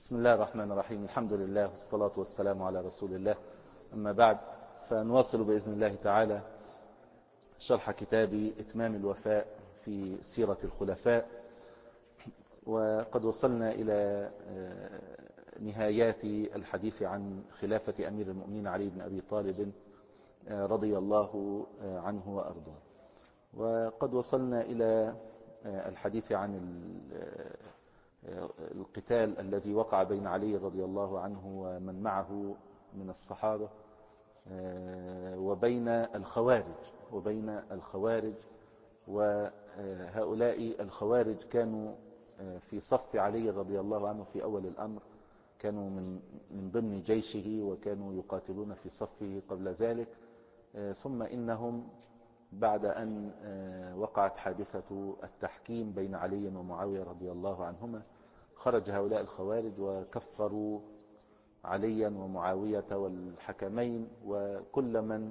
بسم الله الرحمن الرحيم. الحمد لله والصلاة والسلام على رسول الله. أما بعد، فنواصل بإذن الله تعالى شرح كتاب إتمام الوفاء في سيرة الخلفاء، وقد وصلنا إلى نهايات الحديث عن خلافة أمير المؤمنين علي بن أبي طالب رضي الله عنه وأرضاه، وقد وصلنا إلى الحديث عن القتال الذي وقع بين علي رضي الله عنه ومن معه من الصحابة وبين الخوارج. وهؤلاء الخوارج كانوا في صف علي رضي الله عنه في أول الأمر، كانوا من ضمن جيشه وكانوا يقاتلون في صفه قبل ذلك، ثم إنهم بعد أن وقعت حادثة التحكيم بين علي ومعاوية رضي الله عنهما، خرج هؤلاء الخوارج وكفروا عليا ومعاوية والحكمين وكل من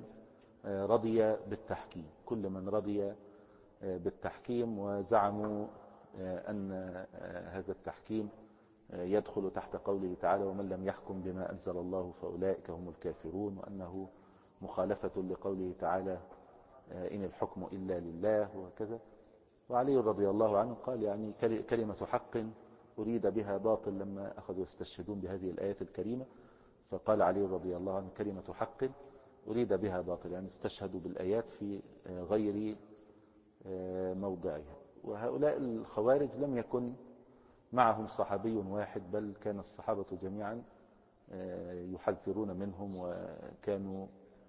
رضي بالتحكيم، وزعموا أن هذا التحكيم يدخل تحت قوله تعالى: ومن لم يحكم بما أنزل الله فأولئك هم الكافرون، وأنه مخالفة لقوله تعالى: إن الحكم إلا لله، وكذا. وعلي رضي الله عنه قال يعني كلمة حق أريد بها باطل، لما أخذوا يستشهدون بهذه الآيات الكريمة، فقال علي رضي الله عنه كلمة حق أريد بها باطل، يعني استشهدوا بالآيات في غير موضعها. وهؤلاء الخوارج لم يكن معهم صحابي واحد، بل كان الصحابة جميعا يحذرون منهم، وكانوا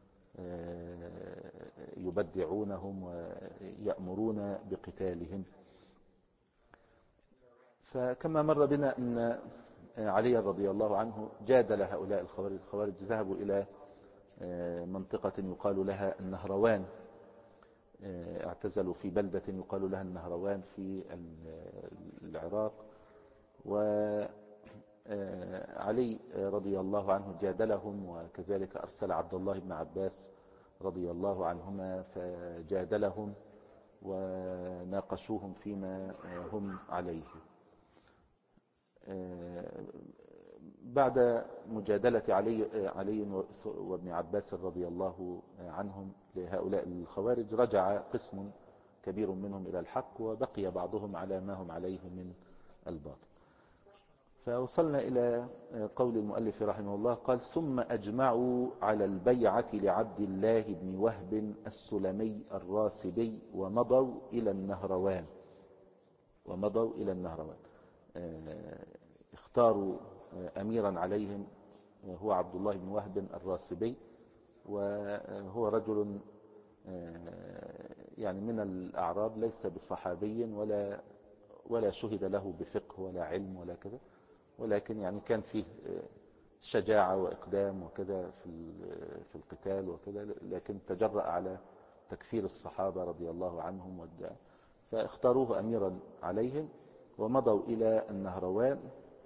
يبدعونهم ويأمرون بقتالهم. فكما مر بنا أن علي رضي الله عنه جادل هؤلاء الخوارج ذهبوا إلى منطقة يقال لها النهروان، اعتزلوا في بلدة يقال لها النهروان في العراق، وعلي رضي الله عنه جادلهم، وكذلك أرسل عبد الله بن عباس رضي الله عنهما فجادلهم وناقشوهم فيما هم عليه. بعد مجادلة علي وابن عباس رضي الله عنهم لهؤلاء الخوارج، رجع قسم كبير منهم إلى الحق، وبقي بعضهم على ما هم عليه من الباطل. فوصلنا إلى قول المؤلف رحمه الله، قال: ثم أجمعوا على البيعة لعبد الله بن وهب السلمي الراسبي ومضوا إلى النهروان. اختاروا أميرا عليهم هو عبد الله بن وهب الراسبي، وهو رجل يعني من الأعراب، ليس بصحابي ولا شهد له بفقه ولا علم ولا كذا، ولكن يعني كان فيه شجاعة وإقدام وكذا في القتال وكذا، لكن تجرأ على تكفير الصحابة رضي الله عنهم، فاختاروه أميرا عليهم ومضوا إلى النهروان،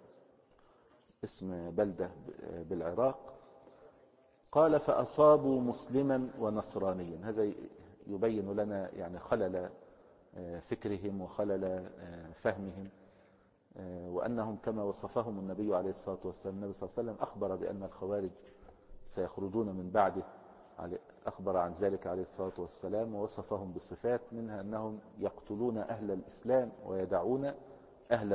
اسم بلدة بالعراق. قال: فأصابوا مسلما ونصرانيا. هذا يبين لنا يعني خلل فكرهم وخلل فهمهم، وأنهم كما وصفهم النبي عليه الصلاة والسلام. النبي صلى الله عليه وسلم أخبر بأن الخوارج سيخرجون من بعده، أخبر عن ذلك عليه الصلاة والسلام، ووصفهم بصفات منها أنهم يقتلون أهل الإسلام ويدعون أهل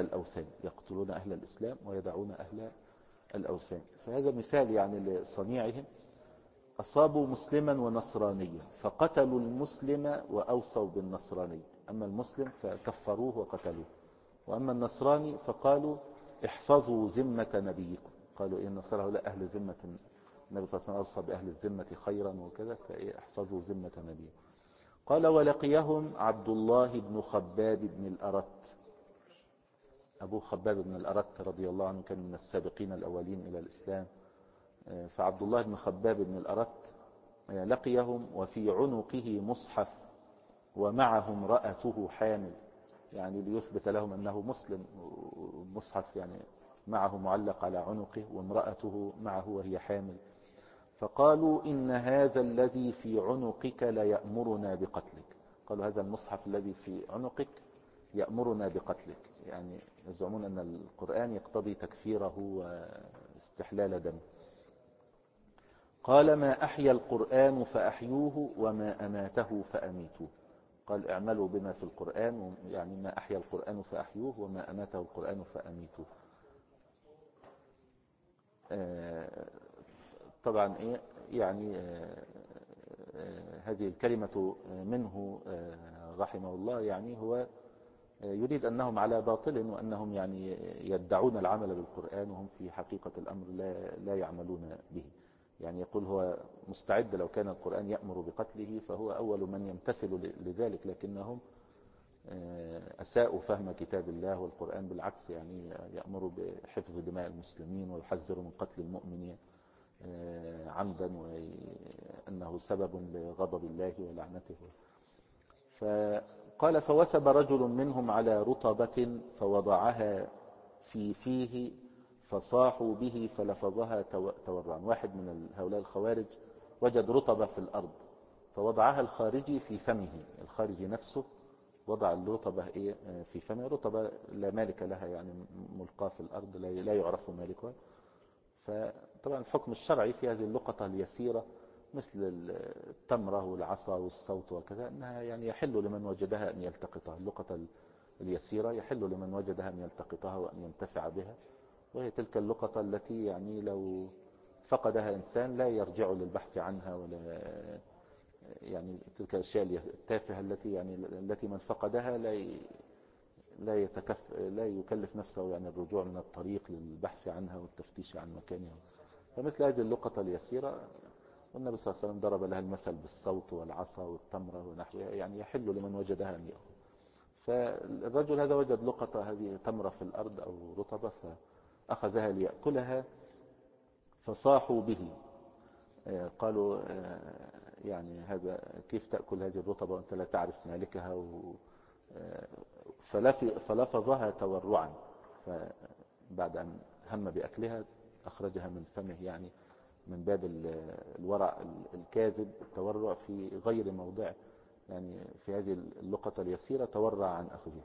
الأوثان. فهذا مثال يعني لصنيعهم. أصابوا مسلما ونصرانيا فقتلوا المسلم وأوصوا بالنصراني، أما المسلم فكفروه وقتلوه، وأما النصراني فقالوا: احفظوا ذمة نبيكم. قالوا إن النصارى هؤلاء أهل ذمة النبي صلى الله عليه وسلم، أوصى بأهل الذمة خيرا وكذا، فاحفظوا ذمة نبيكم. قال: ولقيهم عبد الله بن خباب بن الأرت. أبو خباب بن الأرت رضي الله عنه كان من السابقين الأولين إلى الإسلام. فعبد الله بن خباب بن الأرت لقيهم وفي عنقه مصحف ومعه امرأته حامل، يعني ليثبت لهم أنه مسلم، مصحف يعني معه معلق على عنقه وامرأته معه وهي حامل. فقالوا: إن هذا الذي في عنقك ليأمرنا بقتلك. قالوا: هذا المصحف الذي في عنقك يأمرنا بقتلك. يعني يزعمون أن القرآن يقتضي تكفيره واستحلال دمه. قال ما أحيا القرآن فأحيوه وما أماته فأميتوه. قال اعملوا بما في القرآن، يعني ما أحيا القرآن فأحيوه وما أماته القرآن فأميتوه. طبعا إيه يعني هذه الكلمة منه رحمه الله، يعني هو يريد أنهم على باطل، وأنهم يعني يدعون العمل بالقرآن وهم في حقيقة الأمر لا يعملون به. يعني يقول هو مستعد لو كان القرآن يأمر بقتله فهو أول من يمتثل لذلك، لكنهم أساءوا فهم كتاب الله والقرآن. بالعكس يعني يأمر بحفظ دماء المسلمين ويحذر من قتل المؤمنين عمدا، وأنه سبب لغضب الله ولعنته. فقال فوثب رجل منهم على رطبة فوضعها في فيه فصاحوا به فلفظها تورعا. واحد من هؤلاء الخوارج وجد رطبة في الأرض فوضعها الخارجي في فمه. الخارجي نفسه وضع الرطبة في فمه. رطبة لا مالك لها، يعني ملقاة في الأرض لا يعرف مالكها. فطبعا الحكم الشرعي في هذه اللقطة اليسيرة مثل التمرة والعصا والصوت وكذا، أنها يعني يحل لمن وجدها أن يلتقطها. اللقطة اليسيرة يحل لمن وجدها أن يلتقطها وأن ينتفع بها، وهي تلك اللقطة التي يعني لو فقدها إنسان لا يرجع للبحث عنها، ولا يعني تلك الأشياء التافهة التي من فقدها لا يكلف نفسه يعني الرجوع من الطريق للبحث عنها والتفتيش عن مكانها. فمثل هذه اللقطة اليسيرة والنبي صلى الله عليه وسلم ضرب لها المثل بالصوت والعصا والتمرة ونحوها، يعني يحل لمن وجدها أن يأخذ. فالرجل هذا وجد لقطة هذه تمرة في الأرض أو رطبة فأخذها ليأكلها فصاحوا به. قالوا يعني هذا كيف تأكل هذه الرطبة وأنت لا تعرف مالكها، فلفظها تورعا. فبعد أن هم بأكلها أخرجها من فمه، يعني من باب الورع الكاذب، التورع في غير موضع. يعني في هذه اللقطة اليسيرة تورع عن أخذها.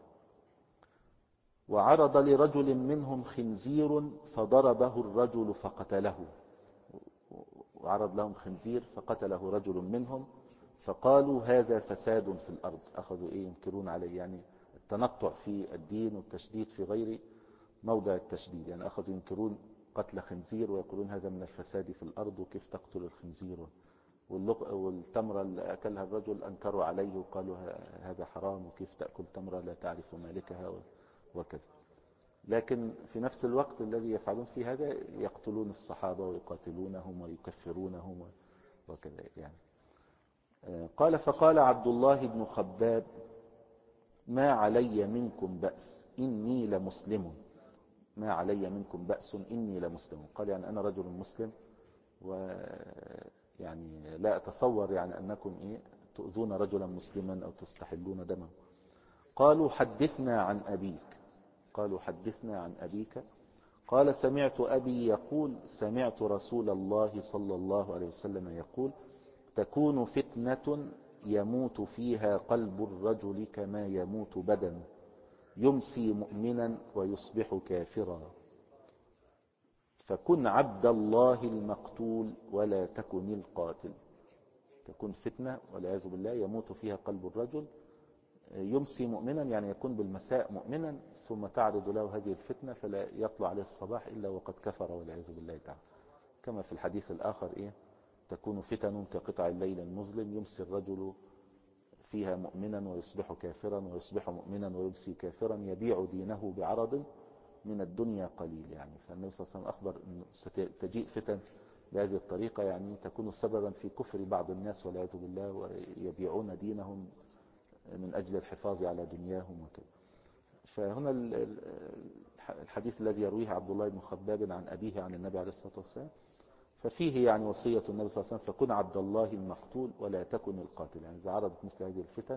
وعرض لرجل منهم خنزير فضربه الرجل فقتله. وعرض لهم خنزير فقتله رجل منهم، فقالوا هذا فساد في الأرض. أخذوا ينكرون عليه، يعني التنطع في الدين والتشديد في غير موضع التشديد. يعني أخذوا ينكرون قتل خنزير ويقولون هذا من الفساد في الأرض، وكيف تقتل الخنزير. والتمرة اللي أكلها الرجل أنكروا عليه وقالوا هذا حرام، وكيف تأكل تمرة لا تعرف مالكها وكذا. لكن في نفس الوقت الذي يفعلون فيه هذا يقتلون الصحابة ويقاتلونهم ويكفرونهم وكذا يعني. قال فقال عبد الله بن خباب ما علي منكم بأس إني لمسلم. ما علي منكم بأس إني لمسلم. قال يعني أنا رجل مسلم، ويعني لا أتصور يعني أنكم تؤذون رجلا مسلما أو تستحلون دمه. قالوا حدثنا عن أبيك. قالوا حدثنا عن أبيك. قال سمعت أبي يقول سمعت رسول الله صلى الله عليه وسلم يقول تكون فتنة يموت فيها قلب الرجل كما يموت بدنه، يمسي مؤمنا ويصبح كافرا، فكن عبد الله المقتول ولا تكن القاتل. تكون فتنة والعياذ بالله يموت فيها قلب الرجل، يمسي مؤمنا يعني يكون بالمساء مؤمنا، ثم تعرض له هذه الفتنة فلا يطلع عليه الصباح إلا وقد كفر والعياذ بالله تعالى. كما في الحديث الآخر تكون فتن كقطع الليل المظلم، يمسي الرجل فيها مؤمنا ويصبح كافرا، ويصبح مؤمنا ويمسي كافرا، يبيع دينه بعرض من الدنيا قليل. يعني فالنبي صلى الله عليه وسلم أخبر أن ستجيء فتن بهذه الطريقة، يعني تكون سببا في كفر بعض الناس والعياذ بالله، ويبيعون دينهم من أجل الحفاظ على دنياهم وكذا. فهنا الحديث الذي يرويه عبد الله بن خباب عن أبيه عن النبي عليه الصلاة والسلام، ففيه يعني وصية النبي صلى الله عليه وسلم فكن عبد الله المقتول ولا تكن القاتل. يعني إذا عرضت مثل هذه الفتن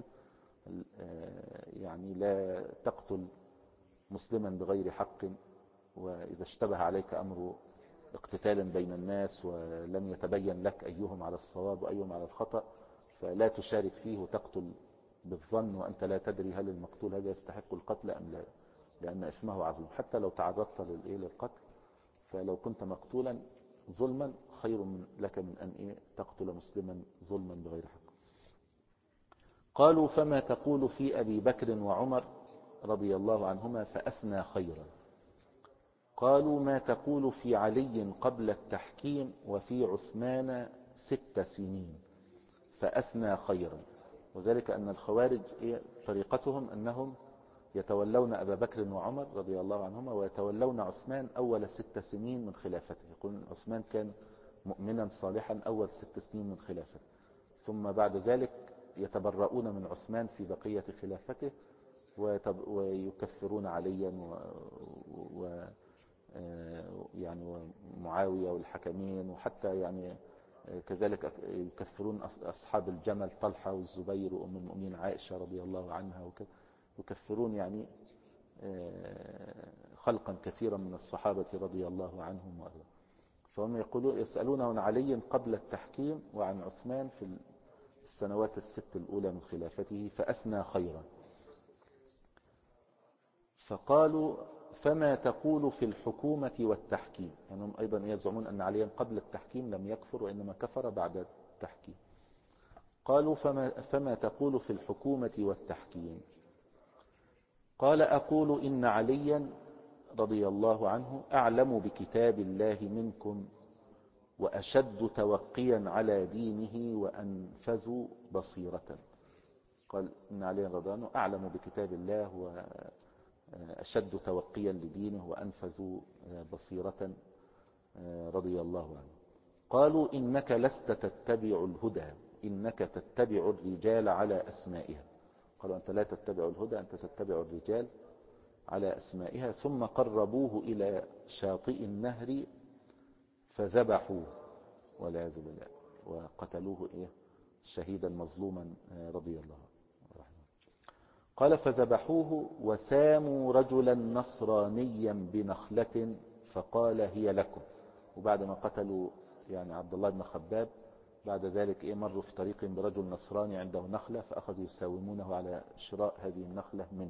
يعني لا تقتل مسلما بغير حق، وإذا اشتبه عليك أمر اقتتال بين الناس ولم يتبين لك أيهم على الصواب وأيهم على الخطأ فلا تشارك فيه وتقتل بالظن وأنت لا تدري هل المقتول هذا يستحق القتل أم لا، لأن اسمه عظيم. حتى لو تعرضت للقتل، فلو كنت مقتولا ظلما خير لك من أن تقتل مسلما ظلما بغير حق. قالوا فما تقول في أبي بكر وعمر رضي الله عنهما فأثنى خيرا. قالوا ما تقول في علي قبل التحكيم وفي عثمان 6 سنين فأثنى خيرا. وذلك أن الخوارج طريقتهم أنهم يتولون أبا بكر وعمر رضي الله عنهما ويتولون عثمان أول 6 سنين من خلافته. يقولون عثمان كان مؤمنا صالحا أول 6 سنين من خلافته، ثم بعد ذلك يتبرؤون من عثمان في بقية خلافته ويكفرون عليا يعني ومعاوية والحكمين، وحتى يعني كذلك يكفرون أصحاب الجمل طلحة والزبير وأم المؤمنين عائشة رضي الله عنها وكذا، يكفرون يعني خلقا كثيرا من الصحابة رضي الله عنهم وأرضاهم. فهم يسألون عن علي قبل التحكيم وعن عثمان في السنوات ال6 الأولى من خلافته فأثنى خيرا. فقالوا فما تقول في الحكومة والتحكيم، يعني هم أيضا يزعمون أن عليا قبل التحكيم لم يكفر وإنما كفر بعد التحكيم. قالوا فما تقول في الحكومة والتحكيم. قال أقول إن عليا رضي الله عنه أعلم بكتاب الله منكم وأشد توقيا على دينه وأنفذ بصيرة. قال إن عليا رضي الله عنه أعلم بكتاب الله وأشد توقيا لدينه وأنفذ بصيرة رضي الله عنه. قالوا إنك لست تتبع الهدى، إنك تتبع الرجال على أسمائها. قالوا أنت لا تتبع الهدى، أنت تتبع الرجال على أسمائها. ثم قربوه إلى شاطئ النهر فذبحوه والعياذ بالله وقتلوه شهيدا مظلوما رضي الله عنه. قال فذبحوه وساموا رجلا نصرانيا بنخلة فقال هي لكم. وبعد ما قتلوا يعني عبد الله بن خباب بعد ذلك مروا في طريق برجل نصراني عنده نخلة فأخذوا يساومونه على شراء هذه النخلة منه.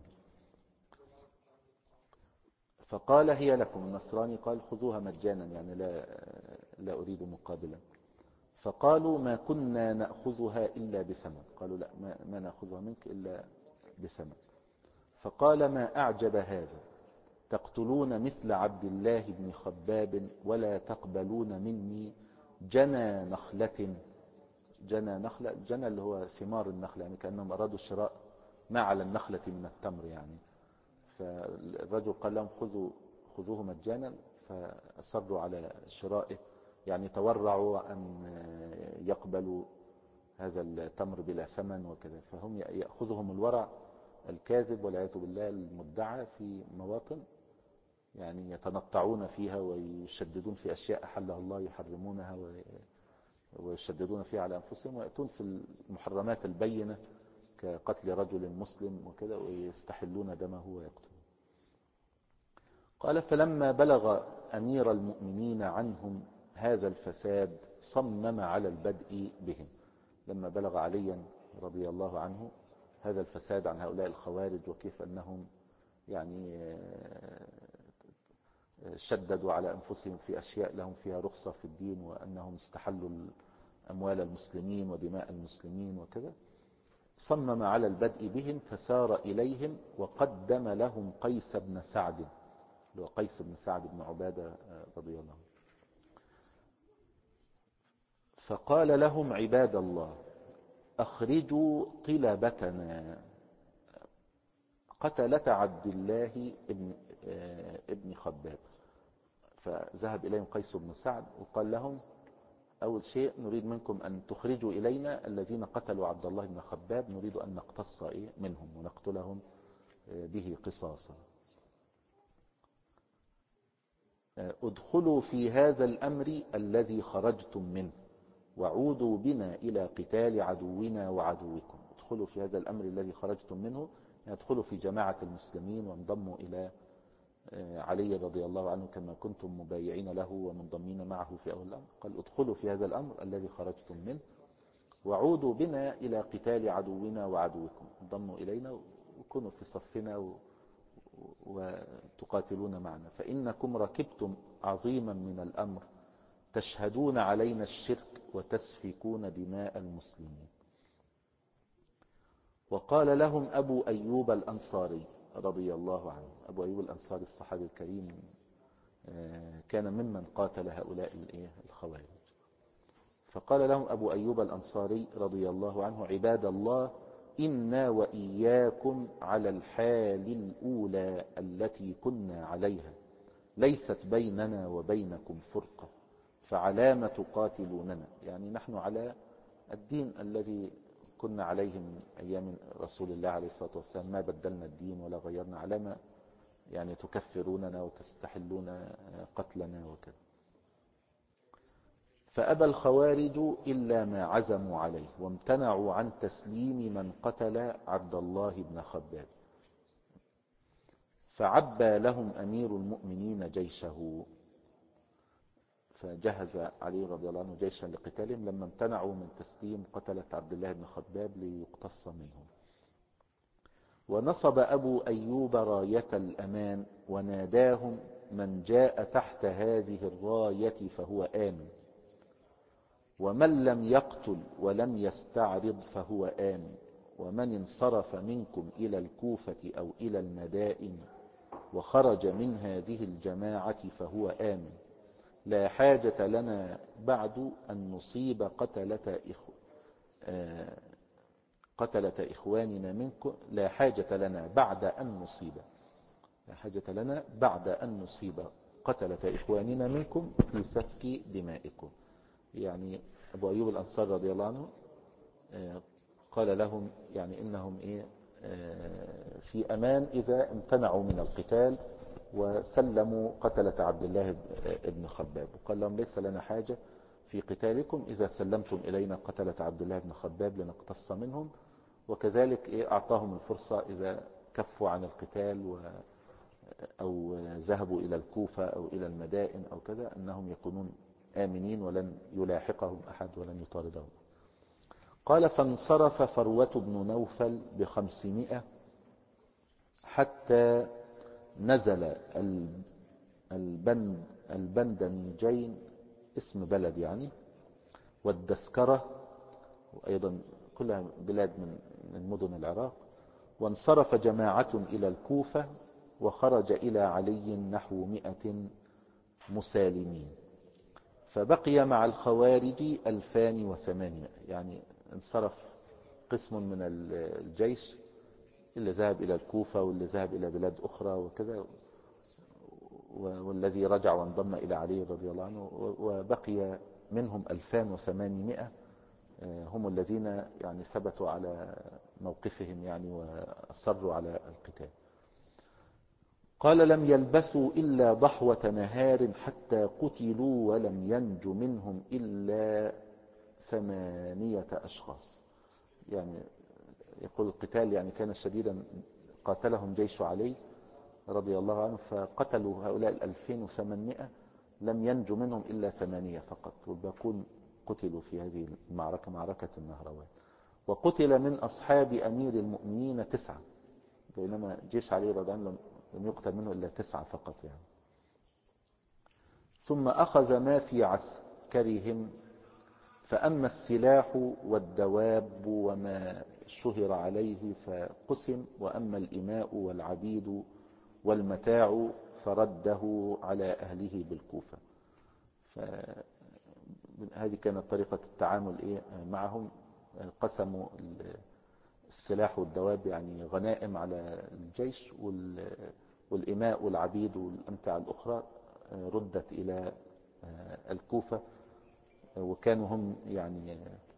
فقال هي لكم. النصراني قال خذوها مجانا، يعني لا أريد مقابلا. فقالوا ما كنا نأخذها إلا بثمن. قالوا لا ما نأخذها منك إلا بثمن. فقال ما أعجب هذا، تقتلون مثل عبد الله بن خباب ولا تقبلون مني جنى نخلة. جنى نخلة، جنى اللي هو ثمار النخلة، يعني كأنهم أرادوا شراء ما على النخلة من التمر يعني. فالرجل قال لهم خذوه مجانا، فأصروا على شرائه، يعني تورعوا أن يقبلوا هذا التمر بلا ثمن وكذا. فهم يأخذهم الورع الكاذب والعياذ بالله المدعى في مواطن يعني يتنطعون فيها ويشددون في أشياء أحلها الله يحرمونها ويشددون فيها على أنفسهم، ويأتون في المحرمات البينة كقتل رجل مسلم وكذا ويستحلون دمه ويقتلون. قال فلما بلغ أمير المؤمنين عنهم هذا الفساد صمم على البدء بهم. لما بلغ عليا رضي الله عنه هذا الفساد عن هؤلاء الخوارج وكيف أنهم يعني شددوا على أنفسهم في أشياء لهم فيها رخصة في الدين، وأنهم استحلوا أموال المسلمين ودماء المسلمين وكذا، صمم على البدء بهم فسار إليهم وقدم لهم قيس بن سعد، وقيس بن سعد بن عبادة رضي الله عنه. فقال لهم عباد الله أخرجوا طلبتنا قتلة عبد الله ابن خباب. فذهب إليهم قيس بن سعد وقال لهم أول شيء نريد منكم أن تخرجوا إلينا الذين قتلوا عبد الله بن خباب، نريد أن نقتص منهم ونقتلهم به قصاصا. ادخلوا في هذا الأمر الذي خرجتم منه وعودوا بنا إلى قتال عدونا وعدوكم. ادخلوا في هذا الأمر الذي خرجتم منه، يعني ادخلوا في جماعة المسلمين وانضموا إلى علي رضي الله عنه كما كنتم مبايعين له ومنضمين معه في أول الأمر. قال ادخلوا في هذا الأمر الذي خرجتم منه وعودوا بنا إلى قتال عدونا وعدوكم، انضموا إلينا وكونوا في صفنا وتقاتلون معنا، فإنكم ركبتم عظيما من الأمر تشهدون علينا الشرك وتسفكون دماء المسلمين. وقال لهم أبو أيوب الأنصاري رضي الله عنه. أبو أيوب الأنصاري الصحابي الكريم كان ممن قاتل هؤلاء الخوارج. فقال لهم أبو أيوب الأنصاري رضي الله عنه: عباد الله، إنا وإياكم على الحال الأولى التي كنا عليها، ليست بيننا وبينكم فرقة، فعلام تقاتلوننا؟ يعني نحن على الدين الذي كنا عليه من أيام رسول الله عليه الصلاة والسلام، ما بدلنا الدين ولا غيرنا، علامة يعني تكفروننا وتستحلون قتلنا وكذا. فأبى الخوارج إلا ما عزموا عليه، وامتنعوا عن تسليم من قتل عبد الله بن خباب. فعبى لهم أمير المؤمنين جيشه، فجهز علي رضي الله عنه جيشا لقتالهم لما امتنعوا من تسليم قتلة عبد الله بن خباب ليقتص منهم. ونصب أبو أيوب راية الأمان وناداهم: من جاء تحت هذه الراية فهو آمن، ومن لم يقتل ولم يستعرض فهو آمن، ومن انصرف منكم إلى الكوفة أو إلى المدائن وخرج من هذه الجماعة فهو آمن. لا حاجة لنا بعد أن نصيب قتلة إخواننا منكم، لا حاجة لنا بعد أن نصيب قتلة إخواننا منكم في سفك دمائكم. يعني أبو أيوب الأنصار رضي الله عنه قال لهم يعني إنهم في أمان إذا امتنعوا من القتال وسلموا قتلة عبد الله بن خباب، وقال لهم: ليس لنا حاجة في قتالكم إذا سلمتم إلينا قتلة عبد الله بن خباب لنقتص منهم. وكذلك أعطاهم الفرصة إذا كفوا عن القتال أو ذهبوا إلى الكوفة أو إلى المدائن أو كذا أنهم يكونون آمنين ولن يلاحقهم أحد ولن يطاردهم. قال: فانصرف فروة بن نوفل ب500 حتى نزل البندنجين، اسم بلد يعني، والدسكرة، وأيضا كلها بلاد من مدن العراق. وانصرف جماعة إلى الكوفة، وخرج إلى علي نحو 100 مسالمين، فبقي مع الخوارج 2800. يعني انصرف قسم من الجيش اللي ذهب إلى الكوفة واللي ذهب إلى بلاد أخرى وكذا، والذي رجع وانضم إلى علي رضي الله عنه، وبقي منهم 2800 هم الذين يعني ثبتوا على موقفهم يعني وأصروا على القتال. قال: لم يلبثوا إلا ضحوة نهار حتى قتلوا، ولم ينج منهم إلا 8 أشخاص. يعني يقول القتال يعني كان شديدا، قاتلهم جيش علي رضي الله عنه، فقتلوا هؤلاء 2800 لم ينج منهم إلا 8 فقط، والباقون قتلوا في هذه المعركة، معركة النهروان. وقتل من أصحاب أمير المؤمنين 9، بينما جيش علي رضي الله عنه لم يقتل منه إلا 9 فقط يعني. ثم أخذ ما في عسكرهم، فأما السلاح والدواب وما شهر عليه فقسم، وأما الإماء والعبيد والمتاع فرده على أهله بالكوفة. هذه كانت طريقة التعامل معهم. قسموا السلاح والدواب يعني غنائم على الجيش، والإماء والعبيد والأمتعة الأخرى ردت إلى الكوفة، وكانوا هم يعني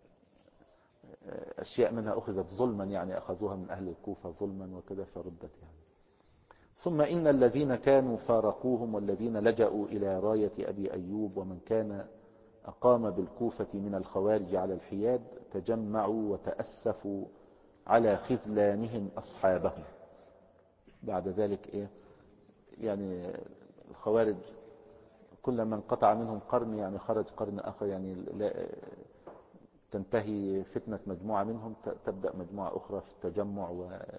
أشياء منها أخذت ظلما، يعني أخذوها من أهل الكوفة ظلما وكذا فردت يعني. ثم إن الذين كانوا فارقوهم والذين لجأوا إلى راية أبي أيوب ومن كان أقام بالكوفة من الخوارج على الحياد تجمعوا وتأسفوا على خذلانهم أصحابهم. بعد ذلك يعني الخوارج كل من قطع منهم قرن يعني خرج قرن آخر، يعني تنتهي فتنة مجموعة منهم تبدأ مجموعة أخرى في التجمع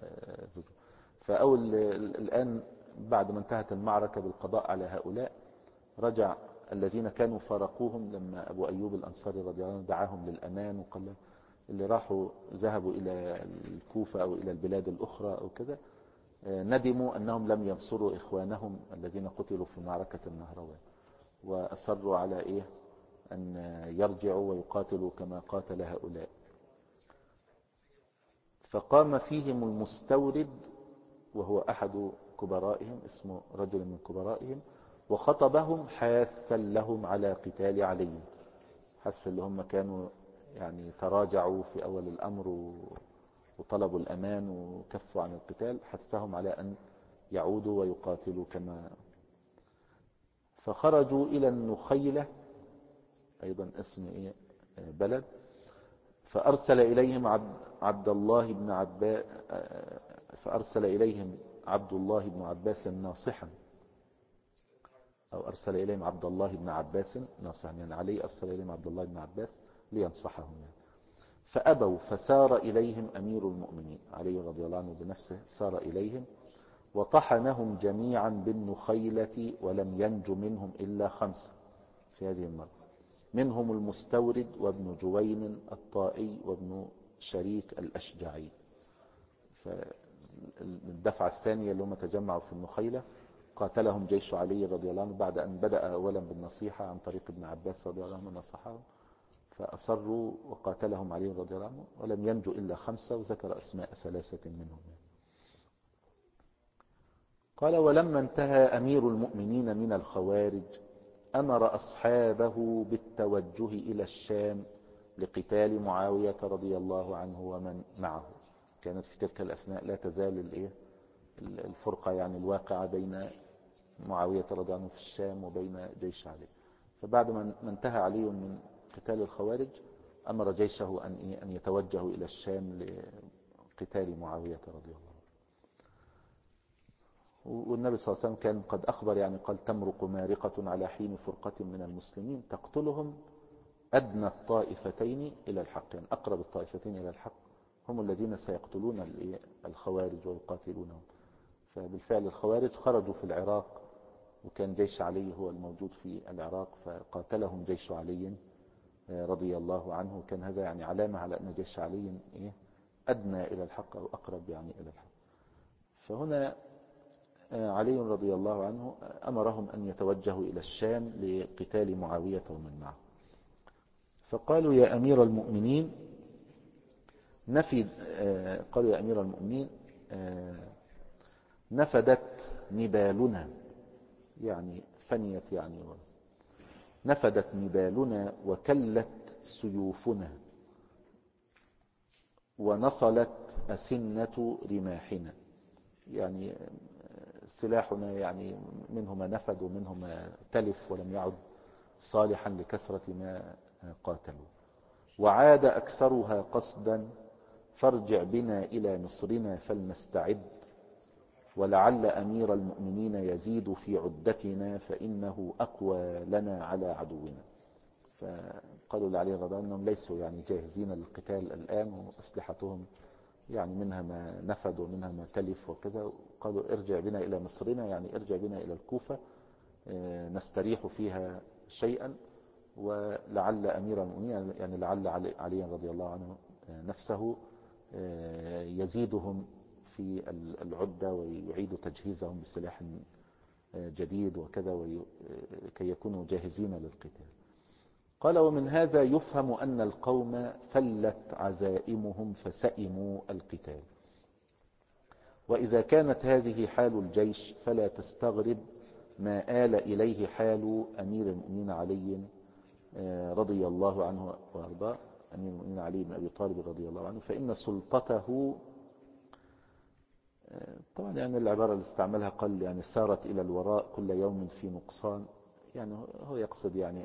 فأول الآن بعد ما انتهت المعركة بالقضاء على هؤلاء، رجع الذين كانوا فارقوهم لما أبو أيوب الأنصاري رضي الله عنه دعاهم للأمان، وقال اللي راحوا ذهبوا إلى الكوفة أو إلى البلاد الأخرى أو كذا، ندموا أنهم لم ينصروا إخوانهم الذين قتلوا في معركة النهروان، وأصروا على أن يرجعوا ويقاتلوا كما قاتل هؤلاء. فقام فيهم المستورد وهو أحد كبرائهم، اسمه رجل من كبرائهم، وخطبهم حاثا لهم على قتال علي. حث اللي هم كانوا يعني تراجعوا في أول الأمر وطلبوا الأمان وكفوا عن القتال، حثهم على أن يعودوا ويقاتلوا كما. فخرجوا إلى النخيلة، أيضا اسم بلد، فأرسل إليهم عبد الله بن عباس، فأرسل إليهم عبد الله بن عباس ناصحا، أو أرسل إليهم عبد الله بن عباس ناصحا، يعني علي أرسل إليهم عبد الله بن عباس لينصحهم يعني. فأبوا، فسار إليهم أمير المؤمنين علي رضي الله عنه بنفسه، سار إليهم وطحنهم جميعا بالنخيلة، ولم ينج منهم إلا 5 في هذه المرة، منهم المستورد وابن جوين الطائي وابن شريك الأشجعي. فالدفعة الثانية اللي هم تجمعوا في النخيلة قاتلهم جيش علي رضي الله عنه بعد أن بدأ أولا بالنصيحة عن طريق ابن عباس رضي الله عنه نصحهم، فأصروا وقاتلهم علي رضي الله عنه ولم ينجوا إلا 5، وذكر أسماء 3 منهم. قال: ولما انتهى أمير المؤمنين من الخوارج أمر أصحابه بالتوجه إلى الشام لقتال معاوية رضي الله عنه ومن معه. كانت في تلك الأثناء لا تزال الفرقة يعني الواقعة بين معاوية رضي الله عنه في الشام وبين جيش علي. فبعد ما انتهى علي من قتال الخوارج أمر جيشه أن يتوجهوا إلى الشام لقتال معاوية رضي الله عنه. والنبي صلى الله عليه وسلم كان قد أخبر، يعني قال: تمرق مارقة على حين فرقة من المسلمين تقتلهم أدنى الطائفتين إلى الحق، يعني أقرب الطائفتين إلى الحق هم الذين سيقتلون الخوارج ويقاتلونهم. فبالفعل الخوارج خرجوا في العراق، وكان جيش علي هو الموجود في العراق، فقاتلهم جيش علي رضي الله عنه. كان هذا يعني علامة على أن جيش علي أدنى إلى الحق أو أقرب يعني إلى الحق. فهنا علي رضي الله عنه أمرهم أن يتوجهوا إلى الشام لقتال معاوية ومن معه. فقالوا: يا أمير المؤمنين قالوا: يا أمير المؤمنين نفدت نبالنا، يعني فنيت، يعني نفدت نبالنا وكلت سيوفنا ونصلت أسنة رماحنا، يعني سلاحنا يعني منه ما نفد ومنه ما تلف ولم يعد صالحا لكثرة ما قاتلوا، وعاد أكثرها قصدا، فارجع بنا إلى مصرنا فلنستعد، ولعل أمير المؤمنين يزيد في عدتنا فإنه أقوى لنا على عدونا. فقالوا لعلي رضي الله عنه أنهم ليسوا يعني جاهزين للقتال الآن، وأسلحتهم يعني منها ما نفد ومنها ما تلف وكذا. قالوا: ارجع بنا إلى مصرنا، يعني ارجع بنا إلى الكوفة نستريح فيها شيئا، ولعل أمير المؤمنين يعني لعل علي رضي الله عنه نفسه يزيدهم في العدة ويعيد تجهيزهم بسلاح جديد وكذا كي يكونوا جاهزين للقتال. قال: ومن هذا يفهم أن القوم فلت عزائمهم فسئموا القتال، وإذا كانت هذه حال الجيش فلا تستغرب ما آل إليه حال أمير المؤمنين علي رضي الله عنه وأرضاه، أمير المؤمنين علي بن أبي طالب رضي الله عنه، فإن سلطته، طبعا يعني العبارة اللي استعملها قال يعني سارت إلى الوراء كل يوم في نقصان، يعني هو يقصد يعني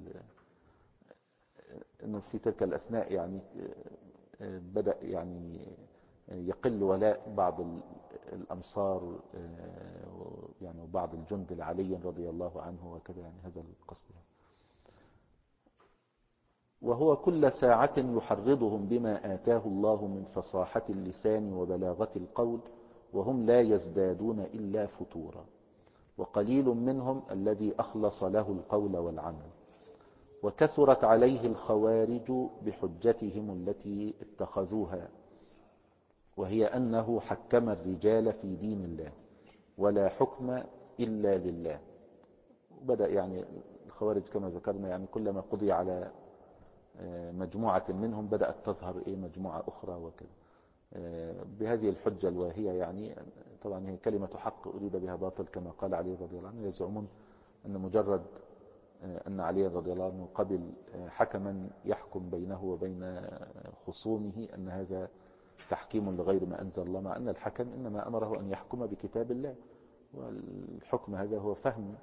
أنه في تلك الأثناء يعني بدأ يعني يقل ولاء بعض الأنصار يعني وبعض الجند لعلي رضي الله عنه وكذا، يعني هذا القصد. وهو كل ساعة يحرضهم بما آتاه الله من فصاحة اللسان وبلاغة القول، وهم لا يزدادون إلا فتورا، وقليل منهم الذي أخلص له القول والعمل. وكثرت عليه الخوارج بحجتهم التي اتخذوها، وهي أنه حكم الرجال في دين الله ولا حكم إلا لله. بدأ يعني الخوارج كما ذكرنا يعني كلما قضي على مجموعة منهم بدأت تظهر مجموعة أخرى وكذا بهذه الحجة الواهية. يعني طبعا هي كلمة حق أريد بها باطل كما قال علي رضي الله عنه. يزعمون أن مجرد أن علي رضي الله عنه قبل حكما يحكم بينه وبين خصومه أن هذا تحكيم لغير ما أنزل الله، مع أن الحكم إنما أمره أن يحكم بكتاب الله، والحكم هذا هو فهم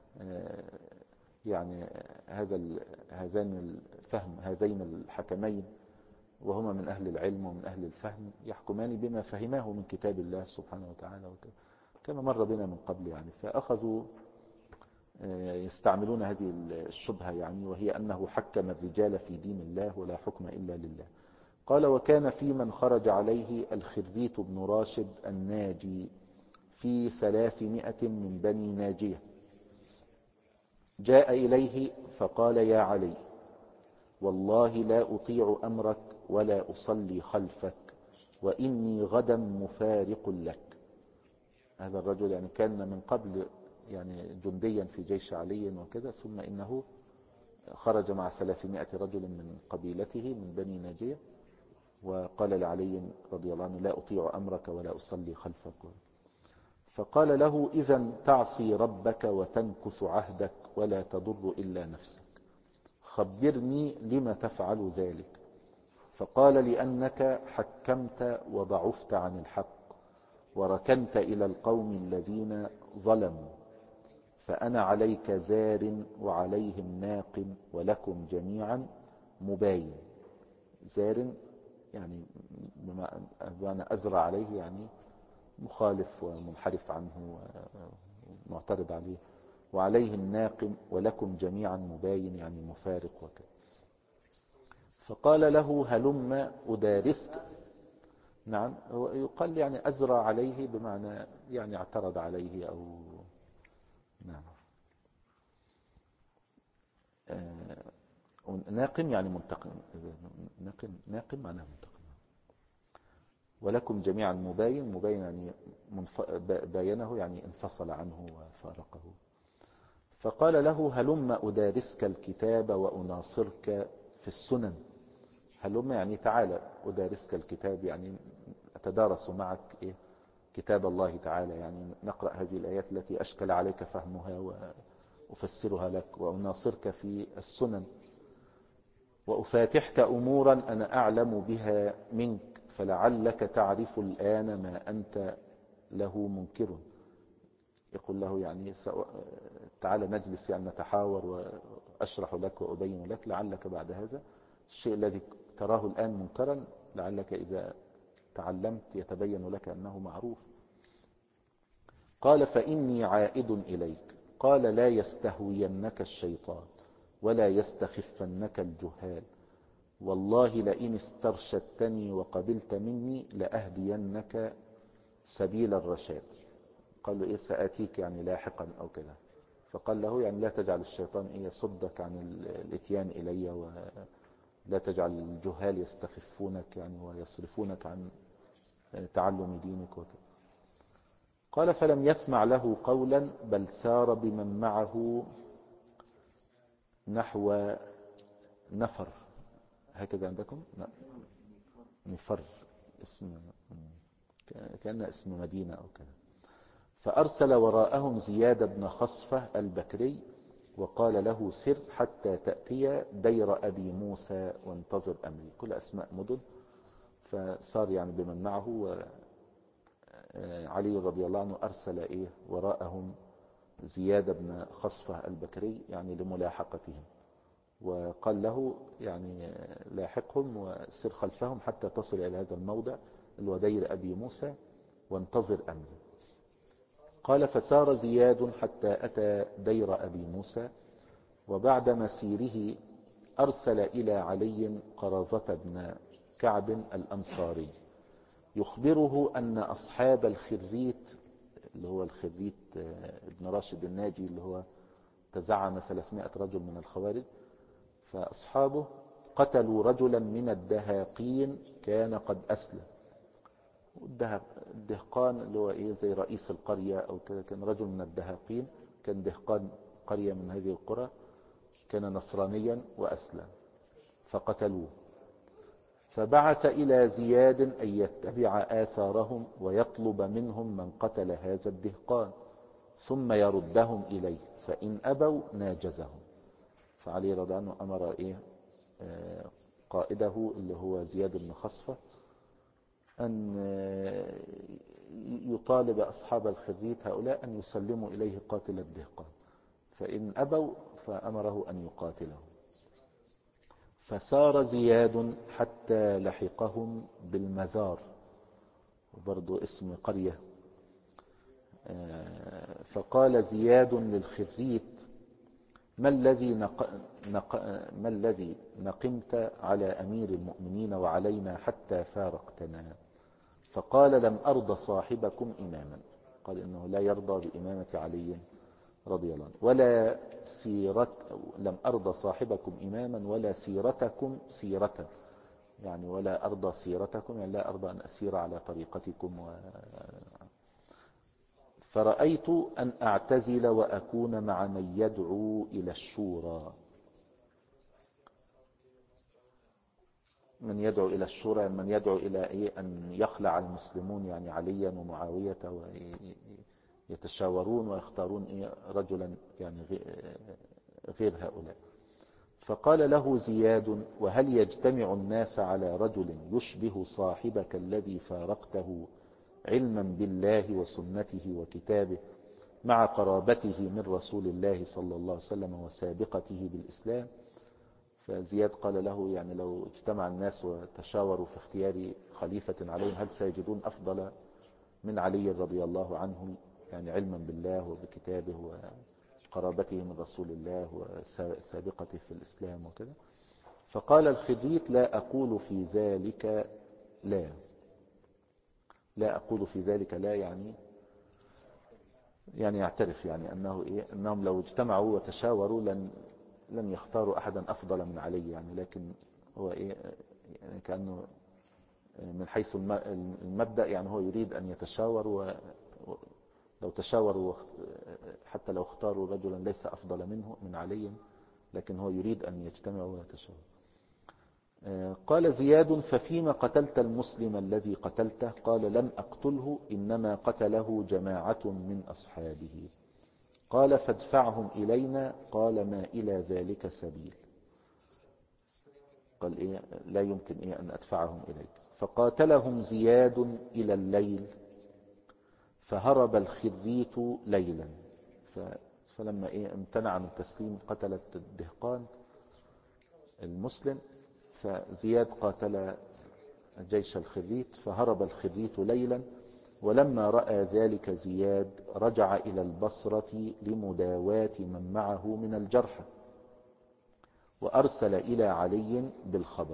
يعني هذين الحكمين، وهما من أهل العلم ومن أهل الفهم، يحكمان بما فهماه من كتاب الله سبحانه وتعالى كما مر بنا من قبل يعني. فأخذوا يستعملون هذه الشبهة يعني، وهي أنه حكم الرجال في دين الله ولا حكم إلا لله. قال: وكان في من خرج عليه الخريت بن راشد الناجي في 300 من بني ناجية، جاء إليه فقال: يا علي، والله لا أطيع أمرك ولا أصلي خلفك، وإني غدا مفارق لك. هذا الرجل يعني كان من قبل يعني جنديا في جيش علي وكذا، ثم إنه خرج مع 300 رجل من قبيلته من بني ناجية، وقال لعلي رضي الله عنه: لا أطيع أمرك ولا أصلي خلفك. فقال له: إذن تعصي ربك وتنكث عهدك ولا تضر إلا نفسك، خبرني لم تفعل ذلك. فقال: لأنك حكمت وضعفت عن الحق وركنت إلى القوم الذين ظلموا، فأنا عليك زار وعليهم ناق ولكم جميعا مباين. زار يعني بمعنى أزرع عليه، يعني مخالف ومنحرف عنه ومعترض عليه، وعليهم ناق ولكم جميعا مباين يعني مفارق وكذا. فقال له: هلم أدارسك. نعم، هو يقال يعني أزرع عليه بمعنى يعني اعترض عليه أو نعم. ناقم يعني منتقم، ناقم معناه منتقم. ولكم جميعا مباين يعني باينه يعني انفصل عنه وفارقه. فقال له: هلم أدارسك الكتاب وأناصرك في السنن. هلم يعني تعالى، أدارسك الكتاب يعني أتدارس معك كتاب الله تعالى، يعني نقرأ هذه الآيات التي أشكل عليك فهمها وأفسرها لك، وأناصرك في السنن، وأفاتحك أمورا أنا أعلم بها منك، فلعلك تعرف الآن ما أنت له منكر. يقول له يعني تعالى نجلس يعني نتحاور وأشرح لك وأبين لك، لعلك بعد هذا الشيء الذي تراه الآن منكرا لعلك إذا تعلمت يتبين لك أنه معروف. قال: فإني عائد إليك. قال: لا يستهوينك الشيطان ولا يستخفنك الجهال، والله لئن استرشدتني وقبلت مني لأهدينك سبيل الرشاد. قال له: سآتيك يعني لاحقا أو كذا. فقال له: يعني لا تجعل الشيطان يصدك عن الاتيان إلي، ولا تجعل الجهال يستخفونك يعني ويصرفونك عن تعلم دينك وكذا. قال: فلم يسمع له قولا، بل سار بمن معه نحو نفر. هكذا عندكم؟ نفر اسم، كأن اسم مدينة أو كذا. فأرسل وراءهم زياد بن خصفة البكري وقال له: سر حتى تأتي دير أبي موسى وانتظر أمري. كل أسماء مدن. فصار يعني بمن معه، علي رضي الله عنه أرسل وراءهم زياد بن خصفة البكري يعني لملاحقتهم، وقال له يعني لاحقهم وسر خلفهم حتى تصل إلى هذا الموضع الودير أبي موسى وانتظر أمري. قال: فسار زياد حتى أتى دير أبي موسى، وبعد مسيره أرسل إلى علي قرظة بن كعب الأنصاري يخبره أن أصحاب الخريت، اللي هو الخريت ابن راشد الناجي، اللي هو تزعم 300 رجل من الخوارج، فأصحابه قتلوا رجلا من الدهاقين كان قد أسلم. الدهقان اللي هو زي رئيس القرية أو كده، كان رجل من الدهاقين، كان دهقان قرية من هذه القرى، كان نصرانيا وأسلم فقتلوه. فبعث إلى زياد أن يتبع آثارهم ويطلب منهم من قتل هذا الدهقان ثم يردهم إليه، فإن أبوا ناجزهم. فعلي رضي الله عنه أمر قائده اللي هو زياد بن خصفة أن يطالب أصحاب الخريت هؤلاء أن يسلموا إليه قاتل الدهقان، فإن أبوا فأمره أن يقاتلهم. فسار زياد حتى لحقهم بالمذار، وبرضو اسم قرية. فقال زياد للخريت: ما الذي نقمت على أمير المؤمنين وعلينا حتى فارقتنا؟ فقال: لم أرض صاحبكم إماما. قال إنه لا يرضى بإمامة علي رضي الله عنه، ولا لم أرضى صاحبكم إماما ولا سيرتكم سيرة، يعني ولا أرضى سيرتكم، يعني لا أرضى أن أسير على طريقتكم فرأيت أن أعتزل وأكون مع من يدعو إلى الشورى. من يدعو إلى الشورى، من يدعو إلى أن يخلع المسلمون يعني عليا ومعاوية ويتشاورون ويختارون رجلا يعني غير هؤلاء. فقال له زياد: وهل يجتمع الناس على رجل يشبه صاحبك الذي فارقته علما بالله وسنته وكتابه مع قرابته من رسول الله صلى الله عليه وسلم وسابقته بالإسلام؟ فزياد قال له: يعني لو اجتمع الناس وتشاوروا في اختيار خليفة عليهم هل سيجدون أفضل من علي رضي الله عنه، يعني علما بالله وبكتابه وقرابته من رسول الله وسابقته في الإسلام وكذا؟ فقال الخريت: لا أقول في ذلك لا أقول في ذلك لا، يعني يعترف يعني أنهم لو اجتمعوا وتشاوروا لن يختاروا أحدا أفضل من علي، يعني لكن هو يعني كأنه من حيث المبدأ يعني هو يريد أن يتشاور، ولو تشاوروا حتى لو اختاروا رجلا ليس أفضل منه من علي، لكن هو يريد أن يجتمعوا ويتشاوروا. قال زياد: ففيما قتلت المسلم الذي قتلته؟ قال: لم أقتله، إنما قتله جماعة من أصحابه. قال: فادفعهم إلينا. قال: ما إلى ذلك سبيل. قال: لا يمكن أن أدفعهم إليك. فقاتلهم زياد إلى الليل، فهرب الخريت ليلا. فلما امتنع من تسليم قتلة الدهقان المسلم، فزياد قاتل جيش الخريت، فهرب الخريت ليلا. ولما رأى ذلك زياد رجع إلى البصرة لمداواة من معه من الجرحى، وأرسل إلى علي بالخبر.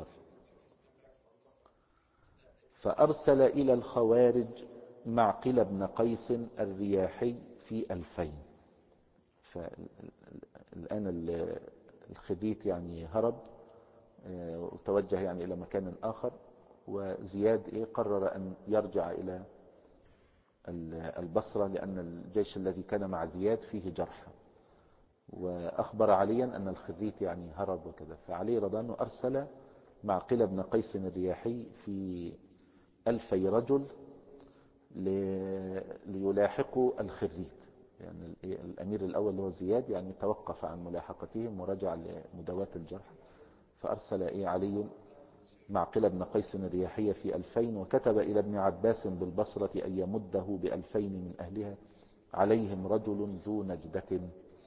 فأرسل إلى الخوارج معقل بن قيس الرياحي في 2000. فالآن الخريت يعني هرب وتوجه يعني إلى مكان آخر، وزياد قرر أن يرجع إلى البصرة، لأن الجيش الذي كان مع زياد فيه جرحى، وأخبر عليا أن الخريت يعني هرب وكذا. فعلي رضي الله عنه أرسل معقل بن قيس الرياحي في 2000 رجل ليلاحقوا الخريت. يعني الأمير الأول اللي هو زياد يعني توقف عن ملاحقتهم ورجع لمداواة الجرحى، فأرسل علي معقل بن قيس الرياحي في 2000، وكتب إلى ابن عباس بالبصرة أن يمده ب2000 من أهلها عليهم رجل ذو نجدة.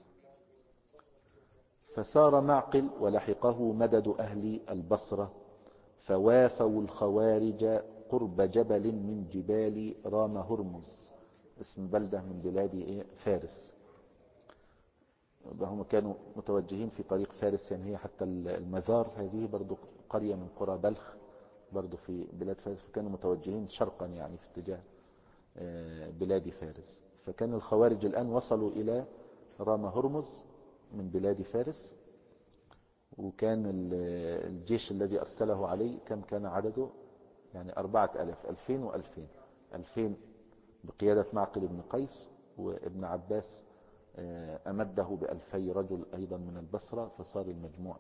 فسار معقل ولحقه مدد أهل البصرة، فوافوا الخوارج قرب جبل من جبال رام هرمز، اسم بلدة من بلاد فارس. هم كانوا متوجهين في طريق فارس، يعني هي حتى المزار هذه برضو قرية من قرى بلخ برضو في بلاد فارس، فكانوا متوجهين شرقا يعني في اتجاه بلاد فارس. فكان الخوارج الآن وصلوا إلى رام هرمز من بلاد فارس، وكان الجيش الذي أرسله عليه كان عدده يعني 4000، 2000 و2000، 2000 بقيادة معقل بن قيس، وابن عباس أمده ب2000 رجل أيضا من البصرة، فصار المجموع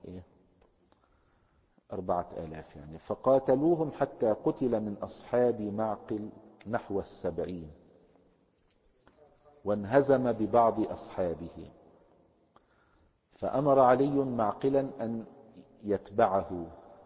4000 يعني. فقاتلوهم حتى قتل من أصحاب معقل نحو 70، وانهزم ببعض أصحابه. فأمر علي معقلا أن يتبعه.